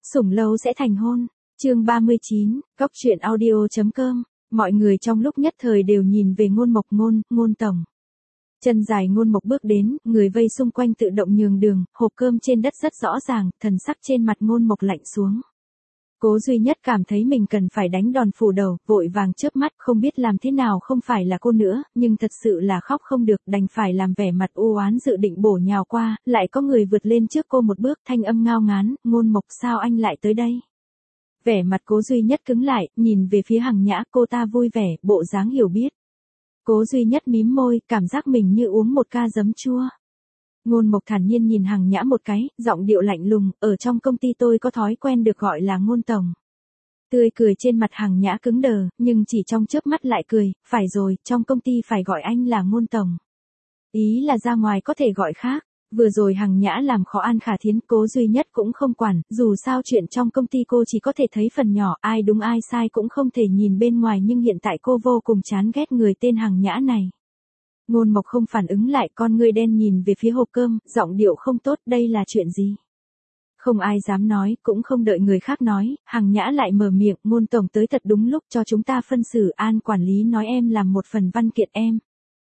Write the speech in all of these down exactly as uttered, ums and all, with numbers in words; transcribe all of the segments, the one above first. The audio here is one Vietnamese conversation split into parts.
Sủng lâu sẽ thành hôn. Chương ba mươi chín, Cóc truyện audio chấm com. Mọi người trong lúc nhất thời đều nhìn về Ngôn Mộc. Ngôn, Ngôn tổng. Chân dài Ngôn Mộc bước đến, người vây xung quanh tự động nhường đường, hộp cơm trên đất rất rõ ràng, thần sắc trên mặt Ngôn Mộc lạnh xuống. Cố Duy Nhất cảm thấy mình cần phải đánh đòn phủ đầu, vội vàng chớp mắt, không biết làm thế nào không phải là cô nữa, nhưng thật sự là khóc không được, đành phải làm vẻ mặt u oán dự định bổ nhào qua, lại có người vượt lên trước cô một bước, thanh âm ngao ngán, Ngôn Mộc sao anh lại tới đây? Vẻ mặt Cố Duy Nhất cứng lại, nhìn về phía Hằng Nhã, cô ta vui vẻ, bộ dáng hiểu biết. Cố Duy Nhất mím môi, cảm giác mình như uống một ca giấm chua. Ngôn Mộc thản nhiên nhìn Hằng Nhã một cái, giọng điệu lạnh lùng, ở trong công ty tôi có thói quen được gọi là Ngôn tổng. Tươi cười trên mặt Hằng Nhã cứng đờ, nhưng chỉ trong chớp mắt lại cười, phải rồi, trong công ty phải gọi anh là Ngôn tổng. Ý là ra ngoài có thể gọi khác. Vừa rồi Hằng Nhã làm khó An Khả Thiến, Cố Duy Nhất cũng không quản, dù sao chuyện trong công ty cô chỉ có thể thấy phần nhỏ, ai đúng ai sai cũng không thể nhìn bên ngoài, nhưng hiện tại cô vô cùng chán ghét người tên Hằng Nhã này. Ngôn Mộc không phản ứng lại, con ngươi đen nhìn về phía hộp cơm, giọng điệu không tốt, đây là chuyện gì? Không ai dám nói, cũng không đợi người khác nói, Hằng Nhã lại mở miệng, Ngôn tổng tới thật đúng lúc, cho chúng ta phân xử, An quản lý nói em làm một phần văn kiện em.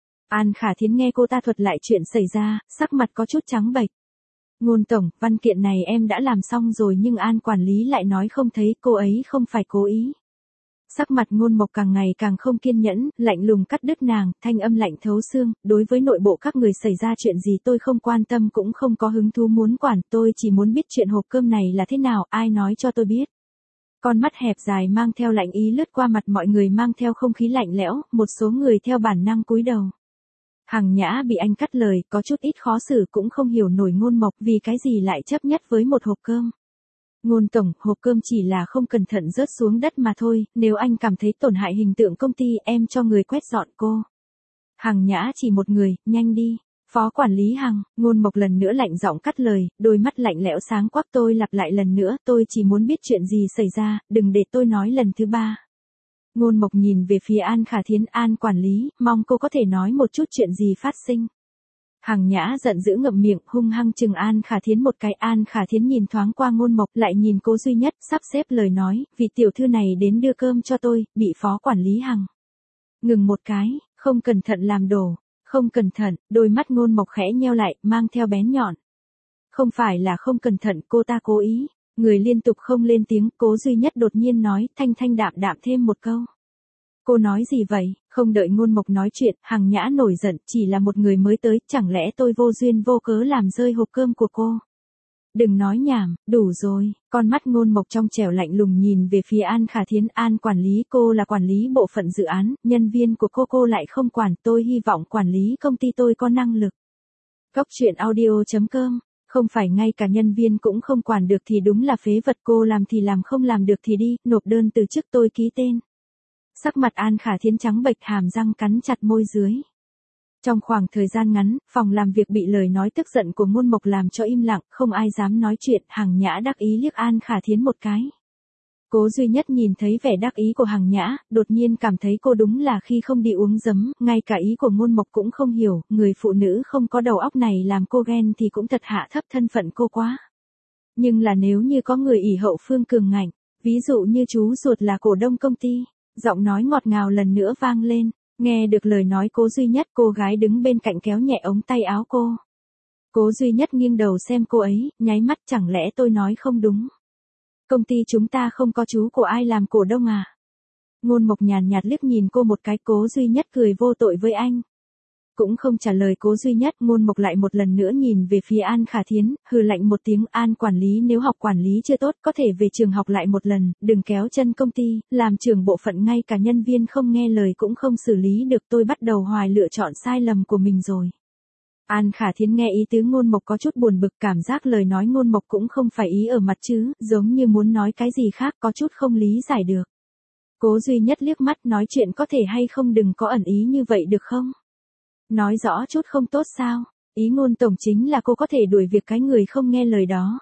An Khả Thiến nghe cô ta thuật lại chuyện xảy ra, sắc mặt có chút trắng bệch. Ngôn tổng, văn kiện này em đã làm xong rồi nhưng An quản lý lại nói không thấy, cô ấy không phải cố ý. Sắc mặt Ngôn Mộc càng ngày càng không kiên nhẫn, lạnh lùng cắt đứt nàng, thanh âm lạnh thấu xương, đối với nội bộ các người xảy ra chuyện gì tôi không quan tâm cũng không có hứng thú muốn quản, tôi chỉ muốn biết chuyện hộp cơm này là thế nào, ai nói cho tôi biết. Con mắt hẹp dài mang theo lạnh ý lướt qua mặt mọi người, mang theo không khí lạnh lẽo, một số người theo bản năng cúi đầu. Hằng Nhã bị anh cắt lời, có chút ít khó xử, cũng không hiểu nổi Ngôn Mộc vì cái gì lại chấp nhất với một hộp cơm. Ngôn tổng, hộp cơm chỉ là không cẩn thận rớt xuống đất mà thôi, nếu anh cảm thấy tổn hại hình tượng công ty em cho người quét dọn cô. Hằng Nhã chỉ một người, nhanh đi. Phó quản lý Hằng, Ngôn Mộc lần nữa lạnh giọng cắt lời, đôi mắt lạnh lẽo sáng quắc, tôi lặp lại lần nữa, tôi chỉ muốn biết chuyện gì xảy ra, đừng để tôi nói lần thứ ba. Ngôn Mộc nhìn về phía An Khả Thiến, An quản lý, mong cô có thể nói một chút chuyện gì phát sinh. Hằng Nhã giận dữ ngậm miệng, hung hăng chừng An Khả Thiến một cái, An Khả Thiến nhìn thoáng qua Ngôn Mộc, lại nhìn Cố Duy Nhất, sắp xếp lời nói, vị tiểu thư này đến đưa cơm cho tôi, bị phó quản lý Hằng. Ngừng một cái, không cẩn thận làm đổ, không cẩn thận, đôi mắt Ngôn Mộc khẽ nheo lại, mang theo bén nhọn. Không phải là không cẩn thận, cô ta cố ý. Người liên tục không lên tiếng, Cố Duy Nhất đột nhiên nói, thanh thanh đạm đạm thêm một câu. Cô nói gì vậy? Không đợi Ngôn Mộc nói chuyện, Hằng Nhã nổi giận, chỉ là một người mới tới, chẳng lẽ tôi vô duyên vô cớ làm rơi hộp cơm của cô? Đừng nói nhảm, đủ rồi, con mắt Ngôn Mộc trong trẻo lạnh lùng nhìn về phía An Khả Thiến, An quản lý, cô là quản lý bộ phận dự án, nhân viên của cô cô lại không quản, tôi hy vọng quản lý công ty tôi có năng lực. Cóc truyện audio chấm com. Không phải ngay cả nhân viên cũng không quản được thì đúng là phế vật, cô làm thì làm, không làm được thì đi, nộp đơn từ chức tôi ký tên. Sắc mặt An Khả Thiến trắng bệch, hàm răng cắn chặt môi dưới. Trong khoảng thời gian ngắn, phòng làm việc bị lời nói tức giận của Ngôn Mộc làm cho im lặng, không ai dám nói chuyện, Hằng Nhã đắc ý liếc An Khả Thiến một cái. Cố Duy Nhất nhìn thấy vẻ đắc ý của Hằng Nhã, đột nhiên cảm thấy cô đúng là khi không đi uống giấm, ngay cả ý của Ngôn Mộc cũng không hiểu, người phụ nữ không có đầu óc này làm cô ghen thì cũng thật hạ thấp thân phận cô quá. Nhưng là nếu như có người ỷ hậu phương cường ngạnh, ví dụ như chú ruột là cổ đông công ty, giọng nói ngọt ngào lần nữa vang lên, nghe được lời nói Cố Duy Nhất, cô gái đứng bên cạnh kéo nhẹ ống tay áo cô. Cố Duy Nhất nghiêng đầu xem cô ấy, nháy mắt, chẳng lẽ tôi nói không đúng? Công ty chúng ta không có chú của ai làm cổ đông à? Ngôn Mộc nhàn nhạt liếc nhìn cô một cái, Cố Duy Nhất cười vô tội với anh. Cũng không trả lời Cố Duy Nhất, Ngôn Mộc lại một lần nữa nhìn về phía An Khả Thiến, hừ lạnh một tiếng, An quản lý nếu học quản lý chưa tốt có thể về trường học lại một lần, đừng kéo chân công ty, làm trưởng bộ phận ngay cả nhân viên không nghe lời cũng không xử lý được, tôi bắt đầu hoài lựa chọn sai lầm của mình rồi. An Khả Thiến nghe ý tứ Ngôn Mộc có chút buồn bực, cảm giác lời nói Ngôn Mộc cũng không phải ý ở mặt chứ, giống như muốn nói cái gì khác, có chút không lý giải được. Cố Duy Nhất liếc mắt, nói chuyện có thể hay không đừng có ẩn ý như vậy được không? Nói rõ chút không tốt sao? Ý Ngôn tổng chính là cô có thể đuổi việc cái người không nghe lời đó.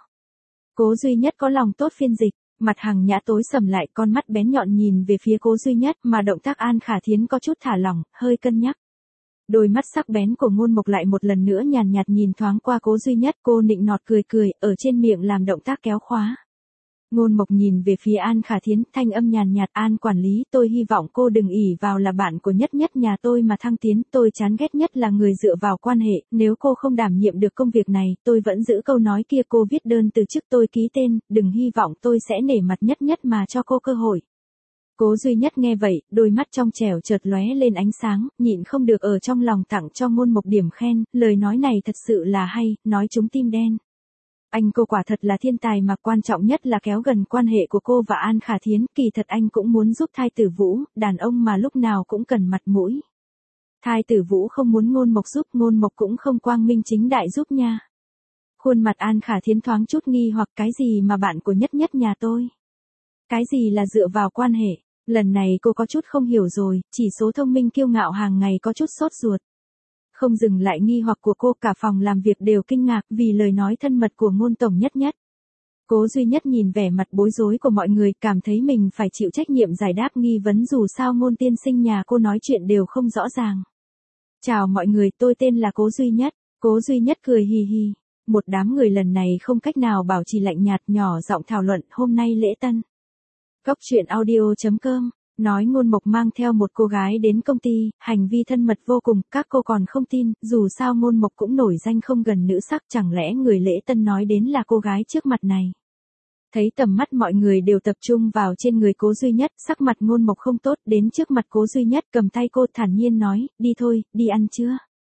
Cố Duy Nhất có lòng tốt phiên dịch, mặt Hằng Nhã tối sầm lại, con mắt bén nhọn nhìn về phía Cố Duy Nhất, mà động tác An Khả Thiến có chút thả lỏng, hơi cân nhắc. Đôi mắt sắc bén của Ngôn Mộc lại một lần nữa nhàn nhạt nhìn thoáng qua Cố Duy Nhất, cô nịnh nọt cười cười, ở trên miệng làm động tác kéo khóa. Ngôn Mộc nhìn về phía An Khả Thiến, thanh âm nhàn nhạt, An quản lý, tôi hy vọng cô đừng ỷ vào là bạn của nhất nhất nhà tôi mà thăng tiến, tôi chán ghét nhất là người dựa vào quan hệ, nếu cô không đảm nhiệm được công việc này, tôi vẫn giữ câu nói kia, cô viết đơn từ chức tôi ký tên, đừng hy vọng tôi sẽ nể mặt nhất nhất mà cho cô cơ hội. Cố Duy Nhất nghe vậy, đôi mắt trong trẻo chợt lóe lên ánh sáng, nhịn không được ở trong lòng tặng cho Ngôn Mộc điểm khen, lời nói này thật sự là hay, nói trúng tim đen. Anh cô quả thật là thiên tài mà quan trọng nhất là kéo gần quan hệ của cô và An Khả Thiến, kỳ thật anh cũng muốn giúp Thai Tử Vũ, đàn ông mà lúc nào cũng cần mặt mũi. Thai Tử Vũ không muốn Ngôn Mộc giúp, Ngôn Mộc cũng không quang minh chính đại giúp nha. Khuôn mặt An Khả Thiến thoáng chút nghi hoặc, cái gì mà bạn của nhất nhất nhà tôi? Cái gì là dựa vào quan hệ? Lần này cô có chút không hiểu rồi, chỉ số thông minh kiêu ngạo hàng ngày có chút sốt ruột. Không dừng lại nghi hoặc của cô, cả phòng làm việc đều kinh ngạc vì lời nói thân mật của Ngôn tổng nhất nhất. Cố Duy Nhất nhìn vẻ mặt bối rối của mọi người, cảm thấy mình phải chịu trách nhiệm giải đáp nghi vấn, dù sao Ngôn tiên sinh nhà cô nói chuyện đều không rõ ràng. Chào mọi người, tôi tên là Cố Duy Nhất. Cố Duy Nhất cười hì hì. Một đám người lần này không cách nào bảo trì lạnh nhạt, nhỏ giọng thảo luận, hôm nay lễ tân. Góc truyện audio chấm com, nói Ngôn Mộc mang theo một cô gái đến công ty, hành vi thân mật vô cùng, các cô còn không tin, dù sao Ngôn Mộc cũng nổi danh không gần nữ sắc, chẳng lẽ người lễ tân nói đến là cô gái trước mặt này. Thấy tầm mắt mọi người đều tập trung vào trên người Cố Duy Nhất, sắc mặt Ngôn Mộc không tốt, đến trước mặt Cố Duy Nhất cầm tay cô thản nhiên nói, đi thôi, đi ăn chưa?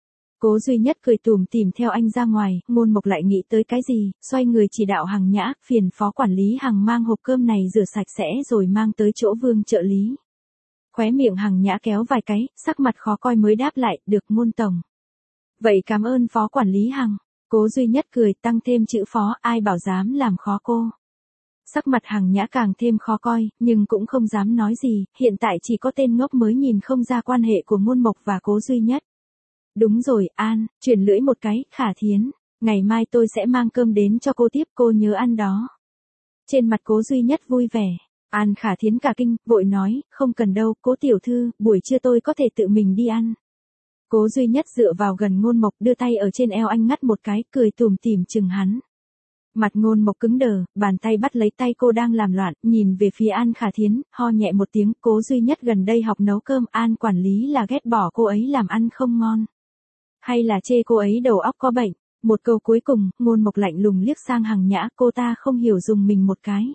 Cố Duy Nhất cười tủm tỉm theo anh ra ngoài, Ngôn Mộc lại nghĩ tới cái gì, xoay người chỉ đạo Hằng Nhã, phiền phó quản lý Hằng mang hộp cơm này rửa sạch sẽ rồi mang tới chỗ Vương trợ lý. Khóe miệng Hằng Nhã kéo vài cái, sắc mặt khó coi mới đáp lại, được Ngôn tổng. Vậy cảm ơn phó quản lý Hằng. Cố Duy Nhất cười, tăng thêm chữ phó, ai bảo dám làm khó cô. Sắc mặt Hằng Nhã càng thêm khó coi, nhưng cũng không dám nói gì, hiện tại chỉ có tên ngốc mới nhìn không ra quan hệ của Ngôn Mộc và Cố Duy Nhất. Đúng rồi, An, chuyển lưỡi một cái, Khả Thiến, ngày mai tôi sẽ mang cơm đến cho cô tiếp, cô nhớ ăn đó. Trên mặt Cố Duy Nhất vui vẻ, An Khả Thiến cả kinh, vội nói, không cần đâu, Cố tiểu thư, buổi trưa tôi có thể tự mình đi ăn. Cố Duy Nhất dựa vào gần Ngôn Mộc, đưa tay ở trên eo anh ngắt một cái, cười tủm tỉm chừng hắn. Mặt Ngôn Mộc cứng đờ, bàn tay bắt lấy tay cô đang làm loạn, nhìn về phía An Khả Thiến, ho nhẹ một tiếng, Cố Duy Nhất gần đây học nấu cơm, An quản lý là ghét bỏ cô ấy làm ăn không ngon. Hay là chê cô ấy đầu óc có bệnh? Một câu cuối cùng, Ngôn Mộc lạnh lùng liếc sang Hằng Nhã, cô ta không hiểu dùng mình một cái.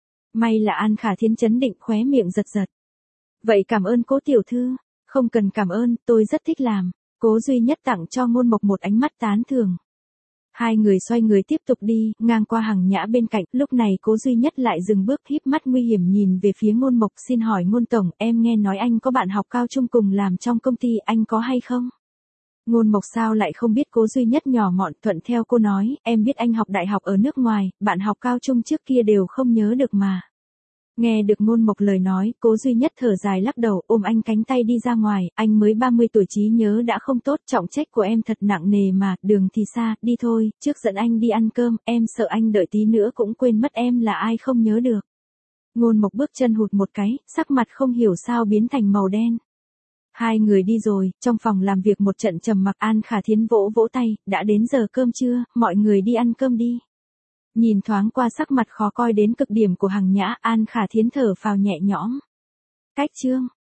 May là An Khả Thiến chấn định, khóe miệng giật giật. Vậy cảm ơn Cố tiểu thư. Không cần cảm ơn, tôi rất thích làm. Cố Duy Nhất tặng cho Ngôn Mộc một ánh mắt tán thưởng. Hai người xoay người tiếp tục đi, ngang qua Hằng Nhã bên cạnh, lúc này Cố Duy Nhất lại dừng bước, híp mắt nguy hiểm nhìn về phía Ngôn Mộc, xin hỏi Ngôn tổng, em nghe nói anh có bạn học cao trung cùng làm trong công ty, anh có hay không? Ngôn Mộc sao lại không biết, Cố Duy Nhất nhỏ mọn thuận theo cô nói, em biết anh học đại học ở nước ngoài, bạn học cao trung trước kia đều không nhớ được mà. Nghe được Ngôn Mộc lời nói, Cố Duy Nhất thở dài lắc đầu, ôm anh cánh tay đi ra ngoài, anh mới ba mươi tuổi trí nhớ đã không tốt, trọng trách của em thật nặng nề mà, đường thì xa, đi thôi, trước dẫn anh đi ăn cơm, em sợ anh đợi tí nữa cũng quên mất em là ai không nhớ được. Ngôn Mộc bước chân hụt một cái, sắc mặt không hiểu sao biến thành màu đen. Hai người đi rồi, trong phòng làm việc một trận trầm mặc, An Khả Thiến vỗ vỗ tay, đã đến giờ cơm trưa, mọi người đi ăn cơm đi. Nhìn thoáng qua sắc mặt khó coi đến cực điểm của Hằng Nhã, An Khả Thiến thở phào nhẹ nhõm. Cách chương.